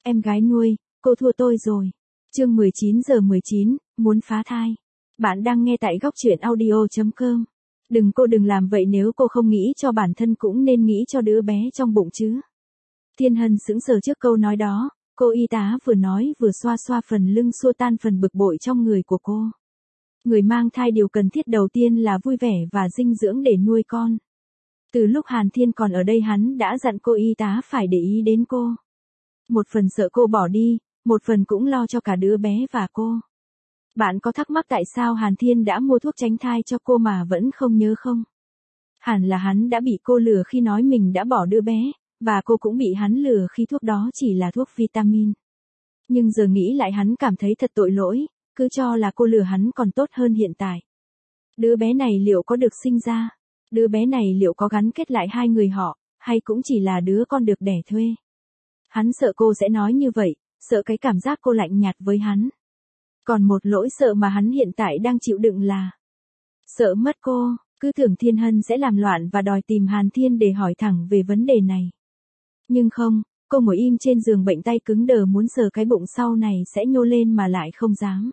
Em gái nuôi, cô thua tôi rồi. Chương 19:19, muốn phá thai. Bạn đang nghe tại góc truyện audio.com. Đừng làm vậy, nếu cô không nghĩ cho bản thân cũng nên nghĩ cho đứa bé trong bụng chứ. Thiên Hân sững sờ trước câu nói đó, cô y tá vừa nói vừa xoa xoa phần lưng xua tan phần bực bội trong người của cô. Người mang thai điều cần thiết đầu tiên là vui vẻ và dinh dưỡng để nuôi con. Từ lúc Hàn Thiên còn ở đây hắn đã dặn cô y tá phải để ý đến cô. Một phần sợ cô bỏ đi, một phần cũng lo cho cả đứa bé và cô. Bạn có thắc mắc tại sao Hàn Thiên đã mua thuốc tránh thai cho cô mà vẫn không nhớ không? Hẳn là hắn đã bị cô lừa khi nói mình đã bỏ đứa bé, và cô cũng bị hắn lừa khi thuốc đó chỉ là thuốc vitamin. Nhưng giờ nghĩ lại hắn cảm thấy thật tội lỗi, cứ cho là cô lừa hắn còn tốt hơn hiện tại. Đứa bé này liệu có được sinh ra? Đứa bé này liệu có gắn kết lại hai người họ, hay cũng chỉ là đứa con được đẻ thuê? Hắn sợ cô sẽ nói như vậy, sợ cái cảm giác cô lạnh nhạt với hắn. Còn một nỗi sợ mà hắn hiện tại đang chịu đựng là sợ mất cô, cứ tưởng Thiên Hân sẽ làm loạn và đòi tìm Hàn Thiên để hỏi thẳng về vấn đề này. Nhưng không, cô ngồi im trên giường bệnh, tay cứng đờ muốn sờ cái bụng sau này sẽ nhô lên mà lại không dám.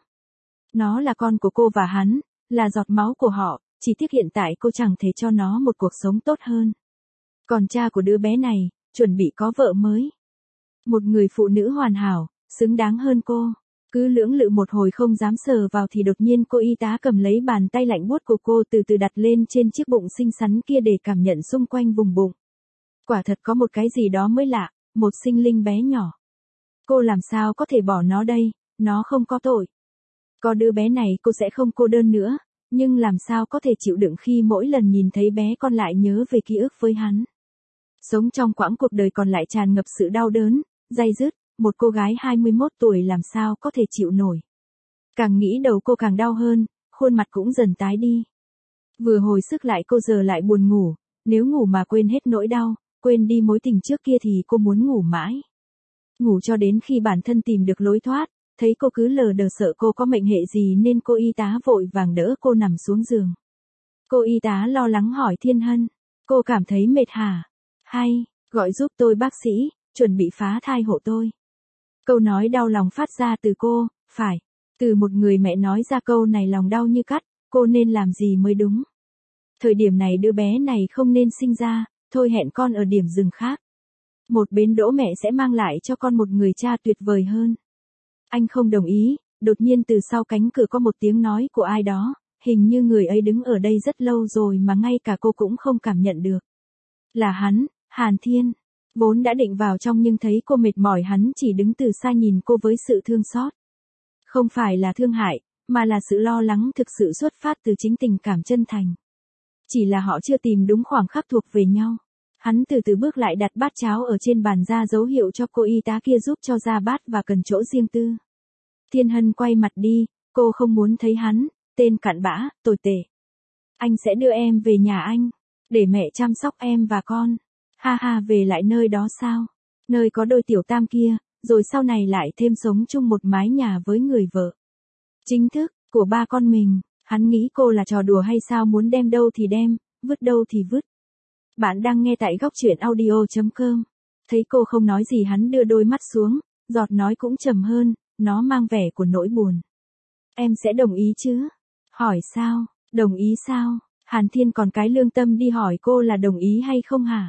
Nó là con của cô và hắn, là giọt máu của họ, chỉ tiếc hiện tại cô chẳng thể cho nó một cuộc sống tốt hơn. Còn cha của đứa bé này, chuẩn bị có vợ mới. Một người phụ nữ hoàn hảo, xứng đáng hơn cô. Cứ lưỡng lự một hồi không dám sờ vào thì đột nhiên cô y tá cầm lấy bàn tay lạnh buốt của cô từ từ đặt lên trên chiếc bụng xinh xắn kia để cảm nhận xung quanh vùng bụng. Quả thật có một cái gì đó mới lạ, một sinh linh bé nhỏ. Cô làm sao có thể bỏ nó đây, nó không có tội. Có đứa bé này cô sẽ không cô đơn nữa, nhưng làm sao có thể chịu đựng khi mỗi lần nhìn thấy bé con lại nhớ về ký ức với hắn. Sống trong quãng cuộc đời còn lại tràn ngập sự đau đớn, day dứt, một cô gái 21 tuổi làm sao có thể chịu nổi. Càng nghĩ đầu cô càng đau hơn, khuôn mặt cũng dần tái đi. Vừa hồi sức lại cô giờ lại buồn ngủ, nếu ngủ mà quên hết nỗi đau, quên đi mối tình trước kia thì cô muốn ngủ mãi. Ngủ cho đến khi bản thân tìm được lối thoát, thấy cô cứ lờ đờ sợ cô có mệnh hệ gì nên cô y tá vội vàng đỡ cô nằm xuống giường. Cô y tá lo lắng hỏi Thiên Hân, cô cảm thấy mệt hả? Hay, gọi giúp tôi bác sĩ, chuẩn bị phá thai hộ tôi. Câu nói đau lòng phát ra từ cô, phải. Từ một người mẹ nói ra câu này lòng đau như cắt, cô nên làm gì mới đúng. Thời điểm này đứa bé này không nên sinh ra, thôi hẹn con ở điểm dừng khác. Một bến đỗ mẹ sẽ mang lại cho con một người cha tuyệt vời hơn. Anh không đồng ý, đột nhiên từ sau cánh cửa có một tiếng nói của ai đó, hình như người ấy đứng ở đây rất lâu rồi mà ngay cả cô cũng không cảm nhận được. Là hắn, Hàn Thiên. Vốn đã định vào trong nhưng thấy cô mệt mỏi hắn chỉ đứng từ xa nhìn cô với sự thương xót. Không phải là thương hại, mà là sự lo lắng thực sự xuất phát từ chính tình cảm chân thành. Chỉ là họ chưa tìm đúng khoảng khắc thuộc về nhau. Hắn từ từ bước lại đặt bát cháo ở trên bàn ra dấu hiệu cho cô y tá kia giúp cho ra bát và cần chỗ riêng tư. Thiên Hân quay mặt đi, cô không muốn thấy hắn, tên cặn bã, tồi tệ. Anh sẽ đưa em về nhà anh, để mẹ chăm sóc em và con. Ha ha, về lại nơi đó sao? Nơi có đôi tiểu tam kia, rồi sau này lại thêm sống chung một mái nhà với người vợ chính thức của ba con mình. Hắn nghĩ cô là trò đùa hay sao, muốn đem đâu thì đem, vứt đâu thì vứt. Bạn đang nghe tại góc truyện audio.com. Thấy cô không nói gì hắn đưa đôi mắt xuống, giọt nói cũng trầm hơn, nó mang vẻ của nỗi buồn. Em sẽ đồng ý chứ? Hỏi sao? Đồng ý sao? Hàn Thiên còn cái lương tâm đi hỏi cô là đồng ý hay không hả?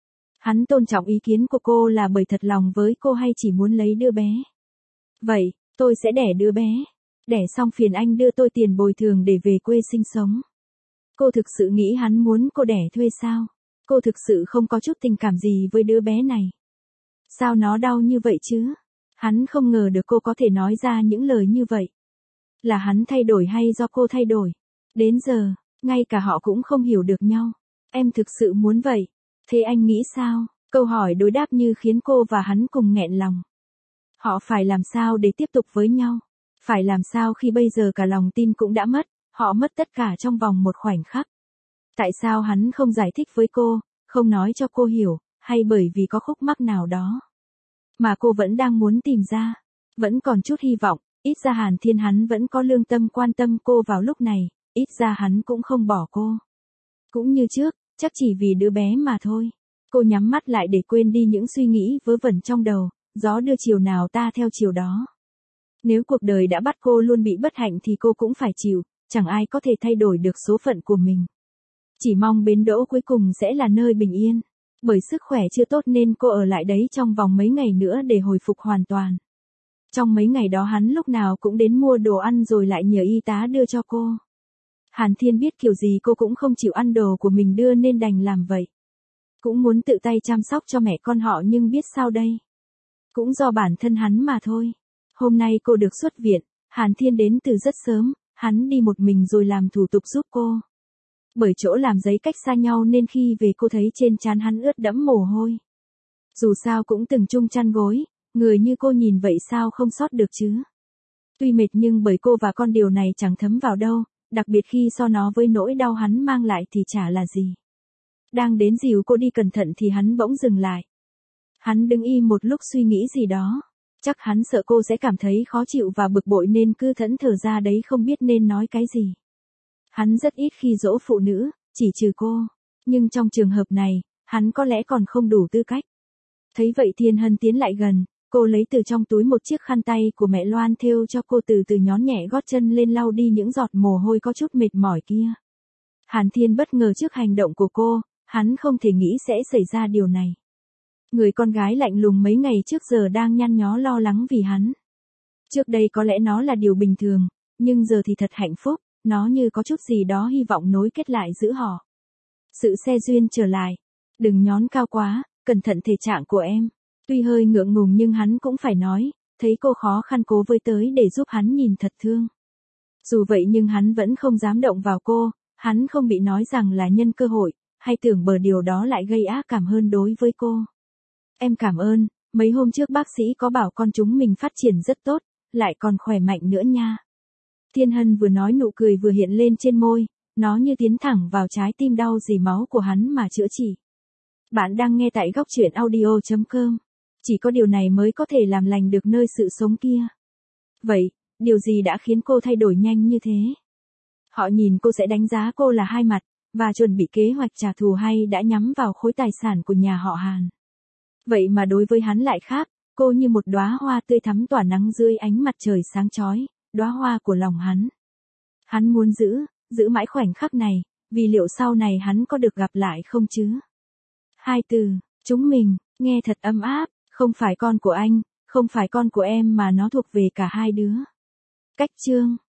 Hắn tôn trọng ý kiến của cô là bởi thật lòng với cô hay chỉ muốn lấy đứa bé. Vậy, tôi sẽ đẻ đứa bé. Đẻ xong phiền anh đưa tôi tiền bồi thường để về quê sinh sống. Cô thực sự nghĩ hắn muốn cô đẻ thuê sao? Cô thực sự không có chút tình cảm gì với đứa bé này. Sao nó đau như vậy chứ? Hắn không ngờ được cô có thể nói ra những lời như vậy. Là hắn thay đổi hay do cô thay đổi? Đến giờ, ngay cả họ cũng không hiểu được nhau. Em thực sự muốn vậy. Thế anh nghĩ sao? Câu hỏi đối đáp như khiến cô và hắn cùng nghẹn lòng. Họ phải làm sao để tiếp tục với nhau? Phải làm sao khi bây giờ cả lòng tin cũng đã mất, họ mất tất cả trong vòng một khoảnh khắc. Tại sao hắn không giải thích với cô, không nói cho cô hiểu, hay bởi vì có khúc mắc nào đó mà cô vẫn đang muốn tìm ra? Vẫn còn chút hy vọng, ít ra Hàn Thiên hắn vẫn có lương tâm quan tâm cô vào lúc này, ít ra hắn cũng không bỏ cô. Cũng như trước, chắc chỉ vì đứa bé mà thôi. Cô nhắm mắt lại để quên đi những suy nghĩ vớ vẩn trong đầu, gió đưa chiều nào ta theo chiều đó. Nếu cuộc đời đã bắt cô luôn bị bất hạnh thì cô cũng phải chịu, chẳng ai có thể thay đổi được số phận của mình. Chỉ mong bến đỗ cuối cùng sẽ là nơi bình yên. Bởi sức khỏe chưa tốt nên cô ở lại đấy trong vòng mấy ngày nữa để hồi phục hoàn toàn. Trong mấy ngày đó hắn lúc nào cũng đến mua đồ ăn rồi lại nhờ y tá đưa cho cô. Hàn Thiên biết kiểu gì cô cũng không chịu ăn đồ của mình đưa nên đành làm vậy. Cũng muốn tự tay chăm sóc cho mẹ con họ nhưng biết sao đây. Cũng do bản thân hắn mà thôi. Hôm nay cô được xuất viện, Hàn Thiên đến từ rất sớm, hắn đi một mình rồi làm thủ tục giúp cô. Bởi chỗ làm giấy cách xa nhau nên khi về cô thấy trên trán hắn ướt đẫm mồ hôi. Dù sao cũng từng chung chăn gối, người như cô nhìn vậy sao không sót được chứ. Tuy mệt nhưng bởi cô và con điều này chẳng thấm vào đâu, đặc biệt khi so nó với nỗi đau hắn mang lại thì chả là gì. Đang đến dìu cô đi cẩn thận thì hắn bỗng dừng lại. Hắn đứng im một lúc suy nghĩ gì đó. Chắc hắn sợ cô sẽ cảm thấy khó chịu và bực bội nên cứ thẫn thờ ra đấy không biết nên nói cái gì. Hắn rất ít khi dỗ phụ nữ, chỉ trừ cô. Nhưng trong trường hợp này, hắn có lẽ còn không đủ tư cách. Thấy vậy Thiên Hân tiến lại gần, cô lấy từ trong túi một chiếc khăn tay của mẹ Loan thêu cho cô từ từ nhón nhẹ gót chân lên lau đi những giọt mồ hôi có chút mệt mỏi kia. Hàn Thiên bất ngờ trước hành động của cô, hắn không thể nghĩ sẽ xảy ra điều này. Người con gái lạnh lùng mấy ngày trước giờ đang nhăn nhó lo lắng vì hắn. Trước đây có lẽ nó là điều bình thường, nhưng giờ thì thật hạnh phúc, nó như có chút gì đó hy vọng nối kết lại giữa họ. Sự xe duyên trở lại. Đừng nhón cao quá, cẩn thận thể trạng của em. Tuy hơi ngượng ngùng nhưng hắn cũng phải nói, thấy cô khó khăn cố với tới để giúp hắn nhìn thật thương. Dù vậy nhưng hắn vẫn không dám động vào cô, hắn không bị nói rằng là nhân cơ hội, hay tưởng bờ điều đó lại gây ác cảm hơn đối với cô. Em cảm ơn, mấy hôm trước bác sĩ có bảo con chúng mình phát triển rất tốt, lại còn khỏe mạnh nữa nha. Thiên Hân vừa nói nụ cười vừa hiện lên trên môi, nó như tiến thẳng vào trái tim đau dì máu của hắn mà chữa trị. Bạn đang nghe tại góc truyện audio.com. Chỉ có điều này mới có thể làm lành được nơi sự sống kia. Vậy, điều gì đã khiến cô thay đổi nhanh như thế? Họ nhìn cô sẽ đánh giá cô là hai mặt, và chuẩn bị kế hoạch trả thù hay đã nhắm vào khối tài sản của nhà họ Hàn. Vậy mà đối với hắn lại khác, cô như một đóa hoa tươi thắm tỏa nắng dưới ánh mặt trời sáng chói, đóa hoa của lòng hắn. Hắn muốn giữ mãi khoảnh khắc này, vì liệu sau này hắn có được gặp lại không chứ? Hai từ, chúng mình, nghe thật ấm áp, không phải con của anh, không phải con của em mà nó thuộc về cả hai đứa. Cách chương